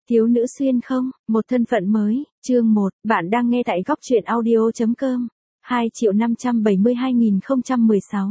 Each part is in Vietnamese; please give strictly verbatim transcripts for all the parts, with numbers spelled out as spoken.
Thiếu nữ xuyên không, một thân phận mới, chương một, bạn đang nghe tại góc truyện audio.com, hai triệu năm trăm bảy mươi hai nghìn không trăm mười sáu.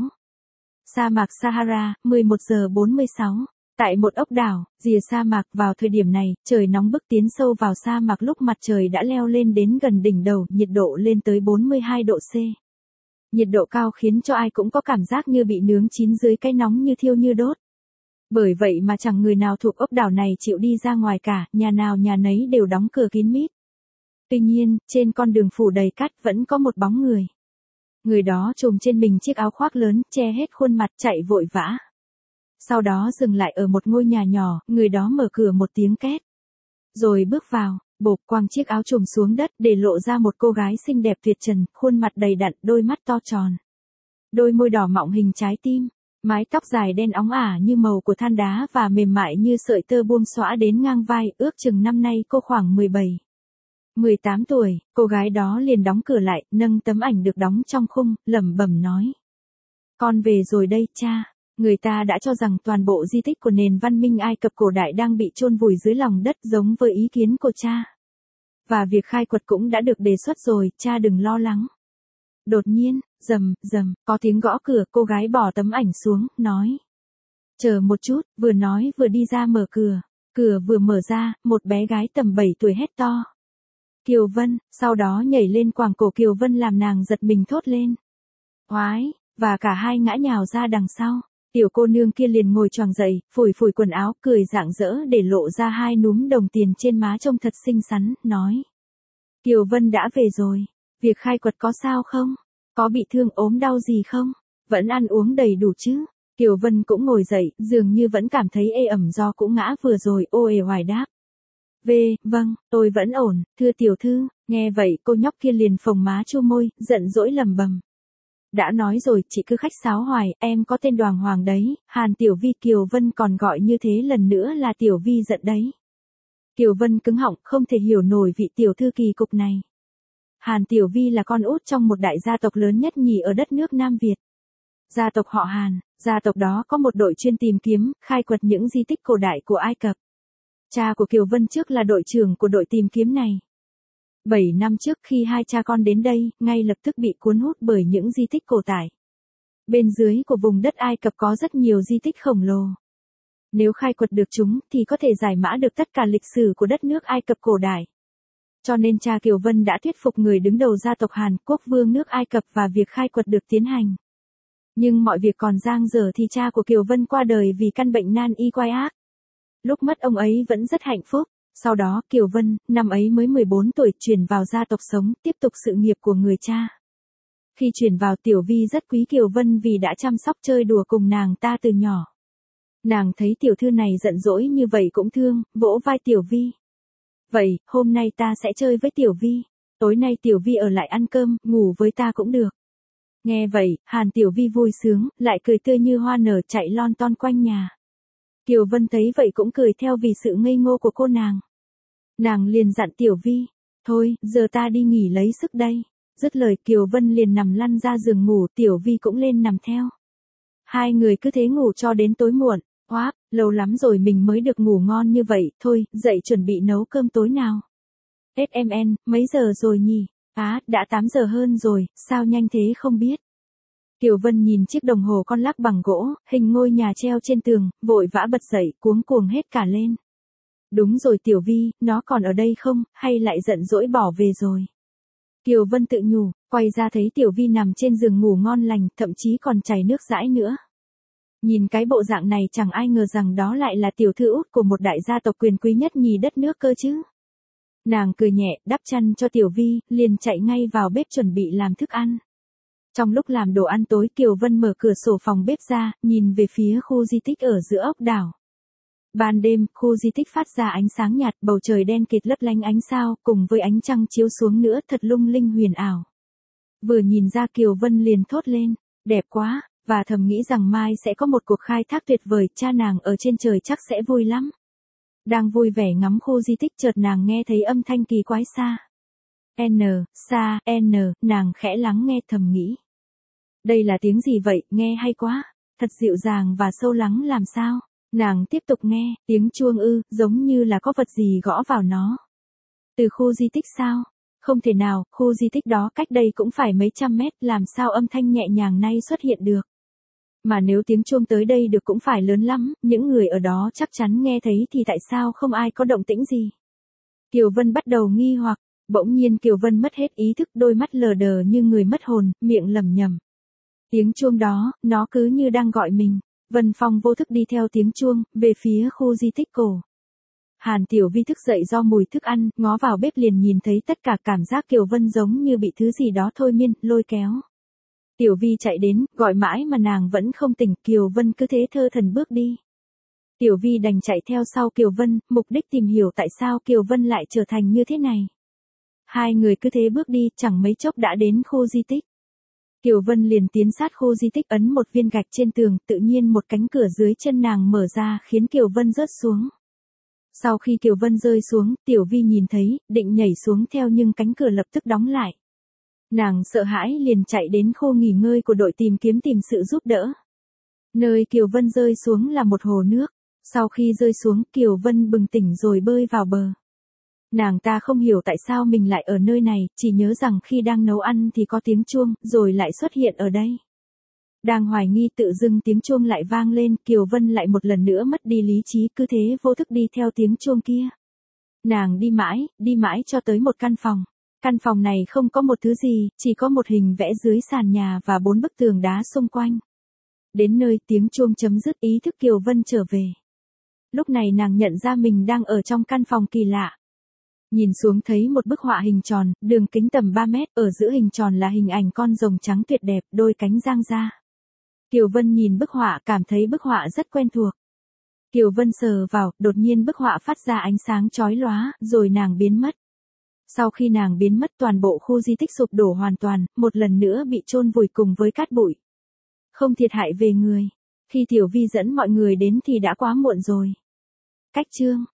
Sa mạc Sahara, mười một giờ bốn mươi sáu. Tại một ốc đảo, rìa sa mạc, vào thời điểm này, trời nóng bức tiến sâu vào sa mạc lúc mặt trời đã leo lên đến gần đỉnh đầu, nhiệt độ lên tới bốn mươi hai độ C. Nhiệt độ cao khiến cho ai cũng có cảm giác như bị nướng chín dưới cái nóng như thiêu như đốt. Bởi vậy mà chẳng người nào thuộc ốc đảo này chịu đi ra ngoài cả, nhà nào nhà nấy đều đóng cửa kín mít. Tuy nhiên, trên con đường phủ đầy cát vẫn có một bóng người. Người đó trùm trên mình chiếc áo khoác lớn, che hết khuôn mặt, chạy vội vã. Sau đó dừng lại ở một ngôi nhà nhỏ, người đó mở cửa một tiếng két. Rồi bước vào, bộp quăng chiếc áo trùm xuống đất để lộ ra một cô gái xinh đẹp tuyệt trần, khuôn mặt đầy đặn, đôi mắt to tròn. Đôi môi đỏ mọng hình trái tim. Mái tóc dài đen óng ả như màu của than đá và mềm mại như sợi tơ buông xõa đến ngang vai, ước chừng năm nay cô khoảng mười bảy, mười tám tuổi, cô gái đó liền đóng cửa lại, nâng tấm ảnh được đóng trong khung, lẩm bẩm nói. Con về rồi đây, cha. Người ta đã cho rằng toàn bộ di tích của nền văn minh Ai Cập cổ đại đang bị chôn vùi dưới lòng đất giống với ý kiến của cha. Và việc khai quật cũng đã được đề xuất rồi, cha đừng lo lắng. Đột nhiên, rầm, rầm, có tiếng gõ cửa, cô gái bỏ tấm ảnh xuống, nói. Chờ một chút, vừa nói vừa đi ra mở cửa. Cửa vừa mở ra, một bé gái tầm bảy tuổi hét to. Kiều Vân, sau đó nhảy lên quàng cổ Kiều Vân làm nàng giật mình thốt lên. Oái, và cả hai ngã nhào ra đằng sau. Tiểu cô nương kia liền ngồi choàng dậy, phủi phủi quần áo, cười rạng rỡ để lộ ra hai núm đồng tiền trên má trông thật xinh xắn, nói. Kiều Vân đã về rồi. Việc khai quật có sao không? Có bị thương ốm đau gì không? Vẫn ăn uống đầy đủ chứ? Kiều Vân cũng ngồi dậy, dường như vẫn cảm thấy ê ẩm do cũ ngã vừa rồi, ô ề hoài đáp. Về, vâng, tôi vẫn ổn, thưa tiểu thư. Nghe vậy cô nhóc kia liền phồng má chu môi, giận dỗi lầm bầm. Đã nói rồi, chị cứ khách sáo hoài, em có tên Đoàn Hoàng đấy, Hàn Tiểu Vi. Kiều Vân còn gọi như thế lần nữa là Tiểu Vi giận đấy. Kiều Vân cứng họng, không thể hiểu nổi vị tiểu thư kỳ cục này. Hàn Tiểu Vi là con út trong một đại gia tộc lớn nhất nhì ở đất nước Nam Việt. Gia tộc họ Hàn, gia tộc đó có một đội chuyên tìm kiếm, khai quật những di tích cổ đại của Ai Cập. Cha của Kiều Vân trước là đội trưởng của đội tìm kiếm này. Bảy năm trước khi hai cha con đến đây, ngay lập tức bị cuốn hút bởi những di tích cổ đại. Bên dưới của vùng đất Ai Cập có rất nhiều di tích khổng lồ. Nếu khai quật được chúng thì có thể giải mã được tất cả lịch sử của đất nước Ai Cập cổ đại. Cho nên cha Kiều Vân đã thuyết phục người đứng đầu gia tộc Hàn, quốc vương nước Ai Cập và việc khai quật được tiến hành. Nhưng mọi việc còn dang dở thì cha của Kiều Vân qua đời vì căn bệnh nan y quái ác. Lúc mất ông ấy vẫn rất hạnh phúc. Sau đó Kiều Vân, năm ấy mới mười bốn tuổi, chuyển vào gia tộc sống, tiếp tục sự nghiệp của người cha. Khi chuyển vào Tiểu Vi rất quý Kiều Vân vì đã chăm sóc chơi đùa cùng nàng ta từ nhỏ. Nàng thấy tiểu thư này giận dỗi như vậy cũng thương, vỗ vai Tiểu Vi. Vậy, hôm nay ta sẽ chơi với Tiểu Vi. Tối nay Tiểu Vi ở lại ăn cơm, ngủ với ta cũng được. Nghe vậy, Hàn Tiểu Vi vui sướng, lại cười tươi như hoa nở chạy lon ton quanh nhà. Kiều Vân thấy vậy cũng cười theo vì sự ngây ngô của cô nàng. Nàng liền dặn Tiểu Vi. Thôi, giờ ta đi nghỉ lấy sức đây. Dứt lời Kiều Vân liền nằm lăn ra giường ngủ, Tiểu Vi cũng lên nằm theo. Hai người cứ thế ngủ cho đến tối muộn. Oáp, lâu lắm rồi mình mới được ngủ ngon như vậy, thôi, dậy chuẩn bị nấu cơm tối nào. ét em en, mấy giờ rồi nhỉ? Á, đã tám giờ hơn rồi, sao nhanh thế không biết. Kiều Vân nhìn chiếc đồng hồ con lắc bằng gỗ, hình ngôi nhà treo trên tường, vội vã bật dậy, cuống cuồng hết cả lên. Đúng rồi Tiểu Vi, nó còn ở đây không, hay lại giận dỗi bỏ về rồi. Kiều Vân tự nhủ, quay ra thấy Tiểu Vi nằm trên giường ngủ ngon lành, thậm chí còn chảy nước dãi nữa. Nhìn cái bộ dạng này chẳng ai ngờ rằng đó lại là tiểu thư út của một đại gia tộc quyền quý nhất nhì đất nước cơ chứ. Nàng cười nhẹ, đắp chăn cho Tiểu Vi, liền chạy ngay vào bếp chuẩn bị làm thức ăn. Trong lúc làm đồ ăn tối Kiều Vân mở cửa sổ phòng bếp ra, nhìn về phía khu di tích ở giữa ốc đảo. Ban đêm, khu di tích phát ra ánh sáng nhạt, bầu trời đen kịt lấp lánh ánh sao, cùng với ánh trăng chiếu xuống nữa thật lung linh huyền ảo. Vừa nhìn ra Kiều Vân liền thốt lên, đẹp quá, và thầm nghĩ rằng mai sẽ có một cuộc khai thác tuyệt vời, cha nàng ở trên trời chắc sẽ vui lắm. Đang vui vẻ ngắm khu di tích chợt nàng nghe thấy âm thanh kỳ quái xa. N, xa, N, nàng khẽ lắng nghe thầm nghĩ. Đây là tiếng gì vậy, nghe hay quá, thật dịu dàng và sâu lắng làm sao. Nàng tiếp tục nghe, tiếng chuông ư, giống như là có vật gì gõ vào nó. Từ khu di tích sao? Không thể nào, khu di tích đó cách đây cũng phải mấy trăm mét, làm sao âm thanh nhẹ nhàng nay xuất hiện được. Mà nếu tiếng chuông tới đây được cũng phải lớn lắm, những người ở đó chắc chắn nghe thấy thì tại sao không ai có động tĩnh gì. Kiều Vân bắt đầu nghi hoặc, bỗng nhiên Kiều Vân mất hết ý thức, đôi mắt lờ đờ như người mất hồn, miệng lẩm nhẩm. Tiếng chuông đó, nó cứ như đang gọi mình. Vân Phong vô thức đi theo tiếng chuông, về phía khu di tích cổ. Hàn Tiểu Vi thức dậy do mùi thức ăn, ngó vào bếp liền nhìn thấy tất cả, cảm giác Kiều Vân giống như bị thứ gì đó thôi miên, lôi kéo. Tiểu Vi chạy đến, gọi mãi mà nàng vẫn không tỉnh, Kiều Vân cứ thế thơ thẩn bước đi. Tiểu Vi đành chạy theo sau Kiều Vân, mục đích tìm hiểu tại sao Kiều Vân lại trở thành như thế này. Hai người cứ thế bước đi, chẳng mấy chốc đã đến khu di tích. Kiều Vân liền tiến sát khu di tích, ấn một viên gạch trên tường, tự nhiên một cánh cửa dưới chân nàng mở ra, khiến Kiều Vân rớt xuống. Sau khi Kiều Vân rơi xuống, Tiểu Vi nhìn thấy, định nhảy xuống theo nhưng cánh cửa lập tức đóng lại. Nàng sợ hãi liền chạy đến khu nghỉ ngơi của đội tìm kiếm tìm sự giúp đỡ. Nơi Kiều Vân rơi xuống là một hồ nước. Sau khi rơi xuống, Kiều Vân bừng tỉnh rồi bơi vào bờ. Nàng ta không hiểu tại sao mình lại ở nơi này, chỉ nhớ rằng khi đang nấu ăn thì có tiếng chuông, rồi lại xuất hiện ở đây. Đang hoài nghi, tự dưng tiếng chuông lại vang lên, Kiều Vân lại một lần nữa mất đi lý trí, cứ thế vô thức đi theo tiếng chuông kia. Nàng đi mãi, đi mãi cho tới một căn phòng. Căn phòng này không có một thứ gì, chỉ có một hình vẽ dưới sàn nhà và bốn bức tường đá xung quanh. Đến nơi tiếng chuông chấm dứt, ý thức Kiều Vân trở về. Lúc này nàng nhận ra mình đang ở trong căn phòng kỳ lạ. Nhìn xuống thấy một bức họa hình tròn, đường kính tầm ba mét, ở giữa hình tròn là hình ảnh con rồng trắng tuyệt đẹp, đôi cánh dang ra. Kiều Vân nhìn bức họa, cảm thấy bức họa rất quen thuộc. Kiều Vân sờ vào, đột nhiên bức họa phát ra ánh sáng chói lóa, rồi nàng biến mất. Sau khi nàng biến mất, toàn bộ khu di tích sụp đổ hoàn toàn, một lần nữa bị chôn vùi cùng với cát bụi. Không thiệt hại về người. Khi Tiểu Vi dẫn mọi người đến thì đã quá muộn rồi. Cách chương